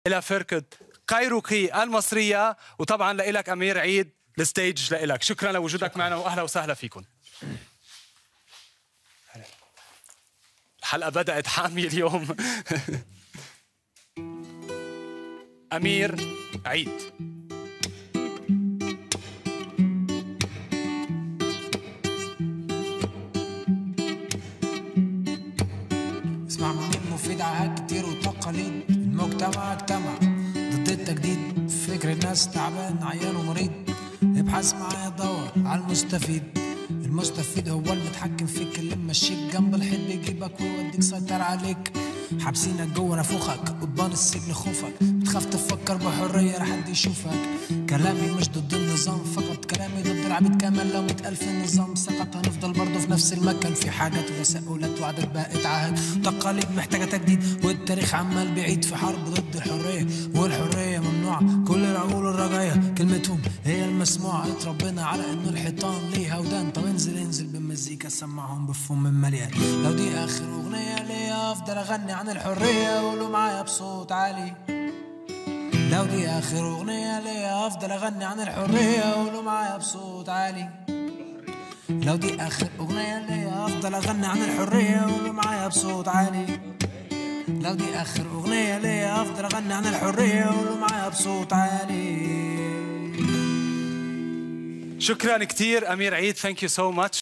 إلى فرقة كايروكي المصرية، وطبعا لإلك أمير عيد الستيج لإلك. شكرا لوجودك معنا وأهلا وسهلا فيكم. الحلقة بدأت حامية اليوم. أمير عيد. اسمع مني مفيد عهد كتير وتقاليد، المجتمع اجتمع ضد التجديد، فكر الناس تعبان عيان ومريض، ابحث معايا دور على المستفيد. المستفيد هو المتحكم فيك، اللي ممشيك جنب الحيط بيجيبك ويوديك سيطر عليك، حابسينك جوه نافوخك قضبان السجن خوفك، بتخاف تفكر بحرية لحد يشوفك. كلامي مش ضد النظام فقط، كلامي ضد العبيد كمان، لو 100,000 النظام سقط هنفضل برضه في نفس المكان. في حاجات وتساؤلات وعادات بقت عهد، تقاليد محتاجة تجديد، والتاريخ عمال بيعيد في حرب ضد الحرية، والحرية ممنوعة. كل العقول الرجعية كلمتهم هي المسموعة، اتربينا على انه الحيطان ليها ودان. طب انزل بالمزيكا سمعهم بفم مليان. لو دي اخر اغنية ليا افضل اغني عن الحرية، قولوا معايا بصوت عالي. لو دي اخر اغنية ليا افضل اغني عن الحرية، قولوا معايا بصوت عالي. لو دي اخر اغنية ليا افضل اغني عن الحرية، قولوا معايا بصوت عالي. لو دي اخر اغنية ليا افضل اغني عن الحرية، قولوا معايا بصوت عالي. شكرا كتير أمير عيد. Thank you so much.